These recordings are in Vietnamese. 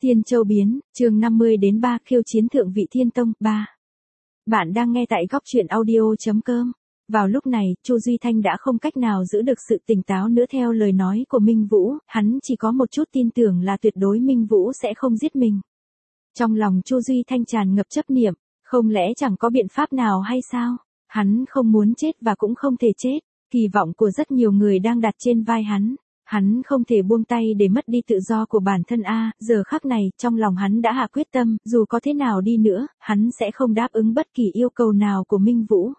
Thiên Châu biến, chương 50 đến 3 khiêu chiến thượng vị Thiên Tông 3. Bạn đang nghe tại góc truyện audio.com. Vào lúc này, Chu Duy Thanh đã không cách nào giữ được sự tỉnh táo nữa theo lời nói của Minh Vũ, hắn chỉ có một chút tin tưởng là tuyệt đối Minh Vũ sẽ không giết mình. Trong lòng Chu Duy Thanh tràn ngập chấp niệm, không lẽ chẳng có biện pháp nào hay sao? Hắn không muốn chết và cũng không thể chết, kỳ vọng của rất nhiều người đang đặt trên vai hắn. Hắn không thể buông tay để mất đi tự do của bản thân giờ khắc này, trong lòng hắn đã hạ quyết tâm, dù có thế nào đi nữa, hắn sẽ không đáp ứng bất kỳ yêu cầu nào của Minh Vũ.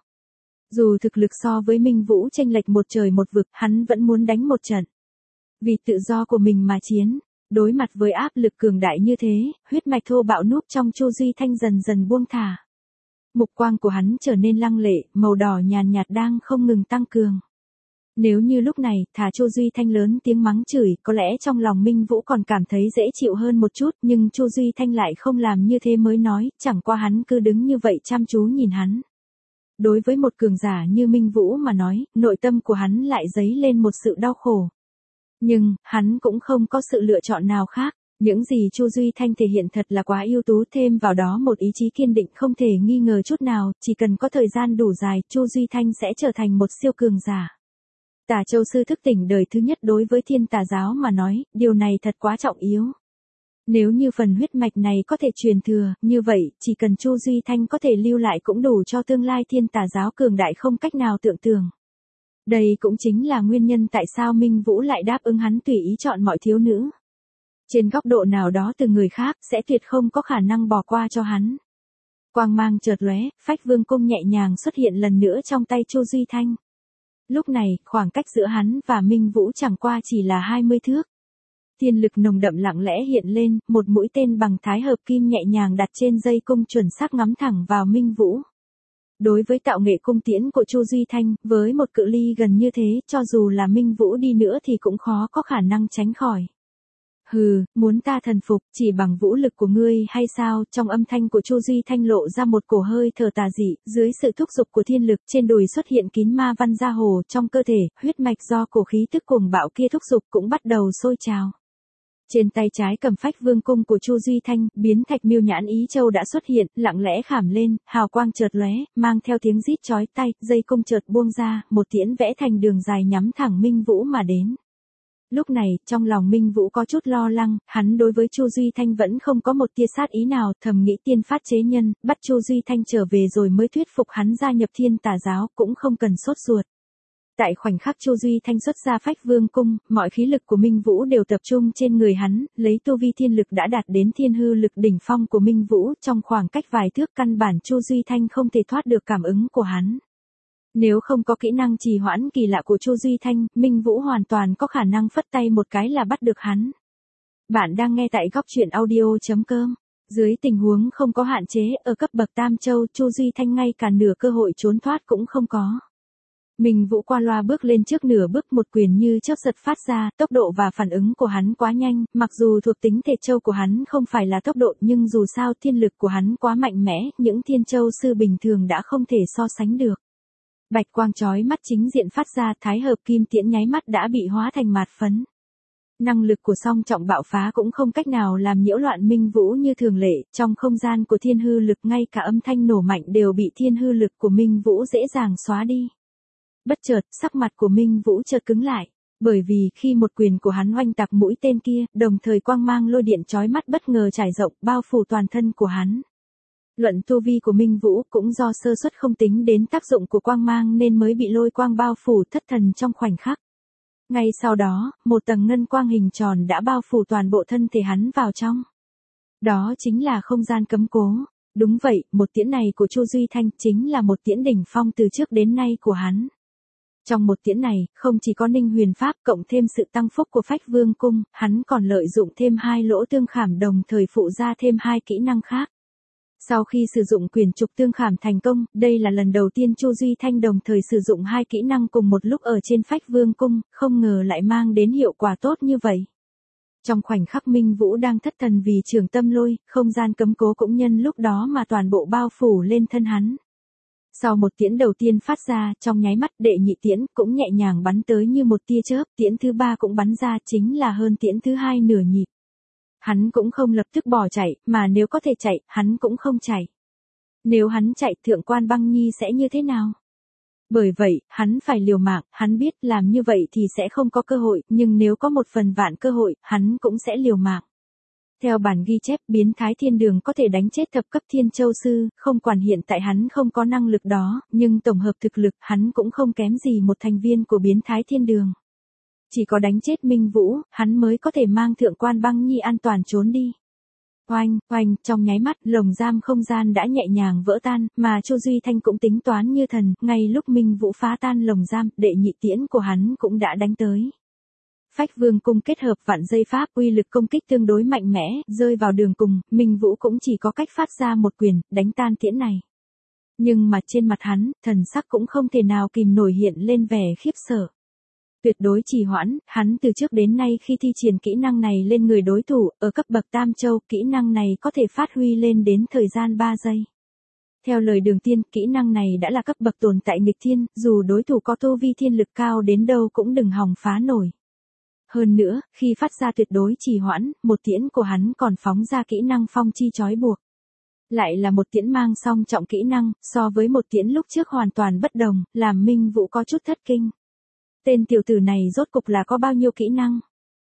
Dù thực lực so với Minh Vũ chênh lệch một trời một vực, hắn vẫn muốn đánh một trận. Vì tự do của mình mà chiến, đối mặt với áp lực cường đại như thế, huyết mạch thô bạo núp trong Chu Duy Thanh dần dần buông thả. Mục quang của hắn trở nên lăng lệ, màu đỏ nhàn nhạt đang không ngừng tăng cường. Nếu như lúc này, thả Chu Duy Thanh lớn tiếng mắng chửi, có lẽ trong lòng Minh Vũ còn cảm thấy dễ chịu hơn một chút, nhưng Chu Duy Thanh lại không làm như thế mới nói, chẳng qua hắn cứ đứng như vậy chăm chú nhìn hắn. Đối với một cường giả như Minh Vũ mà nói, nội tâm của hắn lại dấy lên một sự đau khổ. Nhưng, hắn cũng không có sự lựa chọn nào khác. Những gì Chu Duy Thanh thể hiện thật là quá ưu tú, thêm vào đó một ý chí kiên định không thể nghi ngờ chút nào, chỉ cần có thời gian đủ dài, Chu Duy Thanh sẽ trở thành một siêu cường giả. Tả Châu sư thức tỉnh đời thứ nhất đối với Thiên Tà giáo mà nói, điều này thật quá trọng yếu. Nếu như phần huyết mạch này có thể truyền thừa, như vậy, chỉ cần Chu Duy Thanh có thể lưu lại cũng đủ cho tương lai Thiên Tà giáo cường đại không cách nào tưởng tượng. Đây cũng chính là nguyên nhân tại sao Minh Vũ lại đáp ứng hắn tùy ý chọn mọi thiếu nữ. Trên góc độ nào đó từ người khác, sẽ tuyệt không có khả năng bỏ qua cho hắn. Quang mang chợt lóe, Phách Vương cung nhẹ nhàng xuất hiện lần nữa trong tay Chu Duy Thanh. Lúc này, khoảng cách giữa hắn và Minh Vũ chẳng qua chỉ là 20 thước. Thiên lực nồng đậm lặng lẽ hiện lên, một mũi tên bằng thái hợp kim nhẹ nhàng đặt trên dây cung chuẩn xác ngắm thẳng vào Minh Vũ. Đối với tạo nghệ cung tiễn của Chu Duy Thanh, với một cự ly gần như thế, cho dù là Minh Vũ đi nữa thì cũng khó có khả năng tránh khỏi. Hừ, muốn ta thần phục, chỉ bằng vũ lực của ngươi hay sao? Trong âm thanh của Chu Duy Thanh lộ ra một cổ hơi thở tà dị, dưới sự thúc giục của thiên lực, trên đùi xuất hiện kín ma văn gia hồ, trong cơ thể, huyết mạch do cổ khí tức cuồng bạo kia thúc giục cũng bắt đầu sôi trào. Trên tay trái cầm Phách Vương cung của Chu Duy Thanh, biến thạch miêu nhãn ý châu đã xuất hiện, lặng lẽ khảm lên, hào quang chợt lóe, mang theo tiếng rít chói tai, dây cung chợt buông ra, một tiễn vẽ thành đường dài nhắm thẳng Minh Vũ mà đến. Lúc này, trong lòng Minh Vũ có chút lo lắng, hắn đối với Chu Duy Thanh vẫn không có một tia sát ý nào, thầm nghĩ tiên phát chế nhân, bắt Chu Duy Thanh trở về rồi mới thuyết phục hắn gia nhập Thiên Tà giáo, cũng không cần sốt ruột. Tại khoảnh khắc Chu Duy Thanh xuất ra Phách Vương cung, mọi khí lực của Minh Vũ đều tập trung trên người hắn, lấy tu vi thiên lực đã đạt đến thiên hư lực đỉnh phong của Minh Vũ, trong khoảng cách vài thước căn bản Chu Duy Thanh không thể thoát được cảm ứng của hắn. Nếu không có kỹ năng trì hoãn kỳ lạ của Chu Duy Thanh, Minh Vũ hoàn toàn có khả năng phất tay một cái là bắt được hắn. Bạn đang nghe tại góc truyện audio.com. Dưới tình huống không có hạn chế, ở cấp bậc Tam Châu, Chu Duy Thanh ngay cả nửa cơ hội trốn thoát cũng không có. Minh Vũ qua loa bước lên trước nửa bước, một quyền như chớp giật phát ra, tốc độ và phản ứng của hắn quá nhanh, mặc dù thuộc tính thể châu của hắn không phải là tốc độ nhưng dù sao thiên lực của hắn quá mạnh mẽ, những thiên châu sư bình thường đã không thể so sánh được. Bạch quang chói mắt chính diện phát ra, thái hợp kim tiễn nháy mắt đã bị hóa thành mạt phấn. Năng lực của song trọng bạo phá cũng không cách nào làm nhiễu loạn Minh Vũ như thường lệ, trong không gian của thiên hư lực ngay cả âm thanh nổ mạnh đều bị thiên hư lực của Minh Vũ dễ dàng xóa đi. Bất chợt, sắc mặt của Minh Vũ chợt cứng lại, bởi vì khi một quyền của hắn oanh tạc mũi tên kia, đồng thời quang mang lôi điện chói mắt bất ngờ trải rộng, bao phủ toàn thân của hắn. Luận tu vi của Minh Vũ cũng do sơ suất không tính đến tác dụng của quang mang nên mới bị lôi quang bao phủ thất thần trong khoảnh khắc. Ngay sau đó, một tầng ngân quang hình tròn đã bao phủ toàn bộ thân thể hắn vào trong. Đó chính là không gian cấm cố. Đúng vậy, một tiễn này của Chu Duy Thanh chính là một tiễn đỉnh phong từ trước đến nay của hắn. Trong một tiễn này, không chỉ có Ninh Huyền Pháp cộng thêm sự tăng phúc của Phách Vương cung, hắn còn lợi dụng thêm hai lỗ tương khảm đồng thời phụ ra thêm hai kỹ năng khác. Sau khi sử dụng quyền trục tương khảm thành công, đây là lần đầu tiên Chu Duy Thanh đồng thời sử dụng hai kỹ năng cùng một lúc ở trên Phách Vương cung, không ngờ lại mang đến hiệu quả tốt như vậy. Trong khoảnh khắc Minh Vũ đang thất thần vì trường tâm lôi, không gian cấm cố cũng nhân lúc đó mà toàn bộ bao phủ lên thân hắn. Sau một tiễn đầu tiên phát ra, trong nháy mắt đệ nhị tiễn cũng nhẹ nhàng bắn tới như một tia chớp, tiễn thứ ba cũng bắn ra chính là hơn tiễn thứ hai nửa nhịp. Hắn cũng không lập tức bỏ chạy, mà nếu có thể chạy, hắn cũng không chạy. Nếu hắn chạy, thượng quan băng nhi sẽ như thế nào? Bởi vậy, hắn phải liều mạng, hắn biết làm như vậy thì sẽ không có cơ hội, nhưng nếu có một phần vạn cơ hội, hắn cũng sẽ liều mạng. Theo bản ghi chép, biến thái thiên đường có thể đánh chết thập cấp thiên châu sư, không quản hiện tại hắn không có năng lực đó, nhưng tổng hợp thực lực hắn cũng không kém gì một thành viên của biến thái thiên đường. Chỉ có đánh chết Minh Vũ, hắn mới có thể mang thượng quan băng nhi an toàn trốn đi. Oanh, oanh, trong nháy mắt, lồng giam không gian đã nhẹ nhàng vỡ tan, mà Chu Duy Thanh cũng tính toán như thần, ngay lúc Minh Vũ phá tan lồng giam, đệ nhị tiễn của hắn cũng đã đánh tới. Phách Vương cung kết hợp vạn dây pháp, uy lực công kích tương đối mạnh mẽ, rơi vào đường cùng, Minh Vũ cũng chỉ có cách phát ra một quyền, đánh tan tiễn này. Nhưng mà trên mặt hắn, thần sắc cũng không thể nào kìm nổi hiện lên vẻ khiếp sợ. Tuyệt đối trì hoãn, hắn từ trước đến nay khi thi triển kỹ năng này lên người đối thủ, ở cấp bậc Tam Châu, kỹ năng này có thể phát huy lên đến thời gian 3 giây. Theo lời Đường Tiên, kỹ năng này đã là cấp bậc tồn tại nghịch thiên, dù đối thủ có tu vi thiên lực cao đến đâu cũng đừng hòng phá nổi. Hơn nữa, khi phát ra tuyệt đối trì hoãn, một tiễn của hắn còn phóng ra kỹ năng phong chi trói buộc. Lại là một tiễn mang song trọng kỹ năng, so với một tiễn lúc trước hoàn toàn bất đồng, làm Minh Vũ có chút thất kinh. Tên tiểu tử này rốt cục là có bao nhiêu kỹ năng?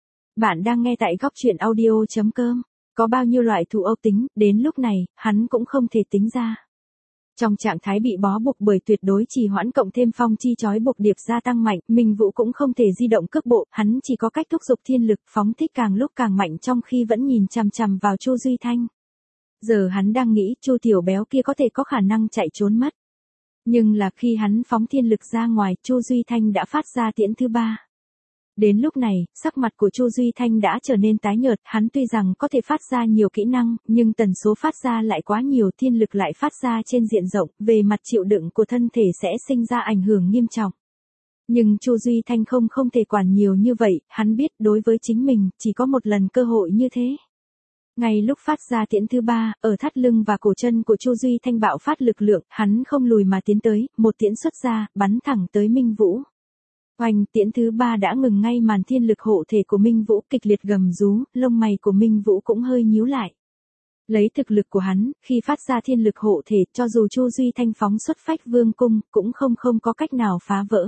Bạn đang nghe tại góc truyện audio.com. Có bao nhiêu loại thủ âu tính, đến lúc này, hắn cũng không thể tính ra. Trong trạng thái bị bó buộc bởi tuyệt đối trì hoãn cộng thêm phong chi trói buộc điệp gia tăng mạnh, Minh Vũ cũng không thể di động cước bộ, hắn chỉ có cách thúc giục thiên lực phóng thích càng lúc càng mạnh trong khi vẫn nhìn chằm chằm vào Chu Duy Thanh. Giờ hắn đang nghĩ Chu tiểu béo kia có thể có khả năng chạy trốn mất. Nhưng là khi hắn phóng thiên lực ra ngoài, Chu Duy Thanh đã phát ra tiễn thứ 3. Đến lúc này, sắc mặt của Chu Duy Thanh đã trở nên tái nhợt, hắn tuy rằng có thể phát ra nhiều kỹ năng, nhưng tần số phát ra lại quá nhiều, thiên lực lại phát ra trên diện rộng, về mặt chịu đựng của thân thể sẽ sinh ra ảnh hưởng nghiêm trọng. Nhưng Chu Duy Thanh không thể quản nhiều như vậy, hắn biết đối với chính mình, chỉ có một lần cơ hội như thế. Ngay lúc phát ra tiễn thứ 3, ở thắt lưng và cổ chân của Chu Duy Thanh bạo phát lực lượng, hắn không lùi mà tiến tới, một tiễn xuất ra, bắn thẳng tới Minh Vũ. Oanh, tiễn thứ 3 đã ngừng ngay màn thiên lực hộ thể của Minh Vũ, kịch liệt gầm rú, lông mày của Minh Vũ cũng hơi nhíu lại. Lấy thực lực của hắn, khi phát ra thiên lực hộ thể, cho dù Chu Duy Thanh phóng xuất Phách Vương cung, cũng không có cách nào phá vỡ.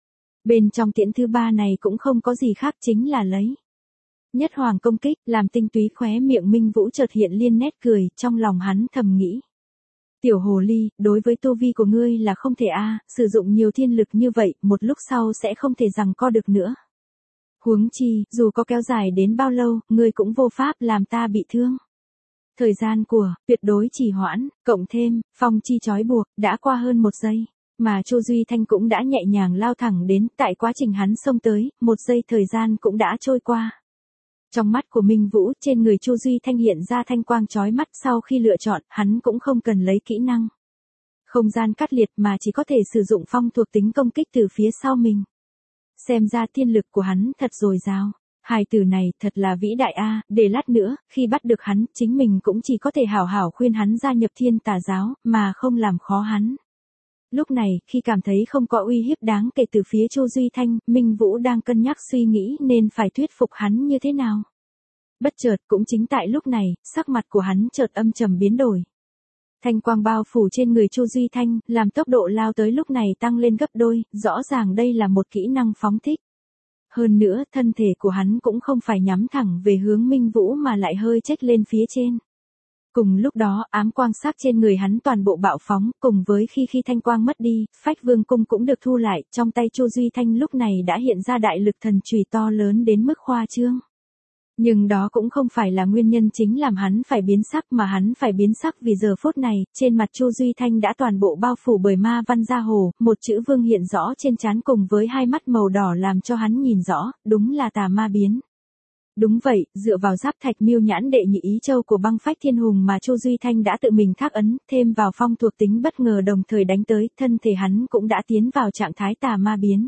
Bên trong tiễn thứ 3 này cũng không có gì khác, chính là lấy nhất hoàng công kích, làm tinh túy khóe miệng Minh Vũ chợt hiện liên nét cười, trong lòng hắn thầm nghĩ. Tiểu hồ ly, đối với tu vi của ngươi là không thể sử dụng nhiều thiên lực như vậy, một lúc sau sẽ không thể giằng co được nữa. Huống chi, dù có kéo dài đến bao lâu, ngươi cũng vô pháp làm ta bị thương. Thời gian của tuyệt đối trì hoãn, cộng thêm phong chi trói buộc, đã qua hơn 1 giây. Mà Chu Duy Thanh cũng đã nhẹ nhàng lao thẳng đến, tại quá trình hắn xông tới, 1 giây thời gian cũng đã trôi qua. Trong mắt của Minh Vũ, trên người Chu Duy Thanh hiện ra thanh quang chói mắt, sau khi lựa chọn, hắn cũng không cần lấy kỹ năng không gian cắt liệt mà chỉ có thể sử dụng phong thuộc tính công kích từ phía sau mình. Xem ra thiên lực của hắn thật dồi dào. Hài tử này thật là vĩ đại để lát nữa, khi bắt được hắn, chính mình cũng chỉ có thể hảo hảo khuyên hắn gia nhập Thiên Tà giáo, mà không làm khó hắn. Lúc này, khi cảm thấy không có uy hiếp đáng kể từ phía Chu Duy Thanh, Minh Vũ đang cân nhắc suy nghĩ nên phải thuyết phục hắn như thế nào. Bất chợt, cũng chính tại lúc này, sắc mặt của hắn chợt âm trầm biến đổi. Thanh quang bao phủ trên người Chu Duy Thanh, làm tốc độ lao tới lúc này tăng lên gấp đôi, rõ ràng đây là một kỹ năng phóng thích. Hơn nữa, thân thể của hắn cũng không phải nhắm thẳng về hướng Minh Vũ mà lại hơi chếch lên phía trên. Cùng lúc đó, ám quang sắc trên người hắn toàn bộ bạo phóng, cùng với khi thanh quang mất đi, Phách Vương cung cũng được thu lại, trong tay Chu Duy Thanh lúc này đã hiện ra đại lực thần chùy to lớn đến mức khoa trương. Nhưng đó cũng không phải là nguyên nhân chính làm hắn phải biến sắc, mà hắn phải biến sắc vì giờ phút này, trên mặt Chu Duy Thanh đã toàn bộ bao phủ bởi ma văn gia hồ, một chữ vương hiện rõ trên trán cùng với hai mắt màu đỏ làm cho hắn nhìn rõ, đúng là tà ma biến. Đúng vậy, dựa vào giáp thạch miêu nhãn đệ nhị ý châu của băng phách thiên hùng mà Chu Duy Thanh đã tự mình khắc ấn, thêm vào phong thuộc tính bất ngờ đồng thời đánh tới, thân thể hắn cũng đã tiến vào trạng thái tà ma biến.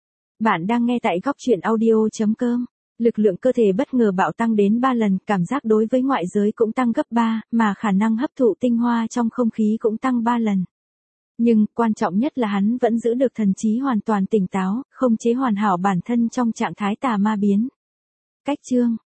Bạn đang nghe tại góc truyện audio.com. Lực lượng cơ thể bất ngờ bạo tăng đến 3 lần, cảm giác đối với ngoại giới cũng tăng gấp 3, mà khả năng hấp thụ tinh hoa trong không khí cũng tăng 3 lần. Nhưng, quan trọng nhất là hắn vẫn giữ được thần trí hoàn toàn tỉnh táo, không chế hoàn hảo bản thân trong trạng thái tà ma biến. Cách chương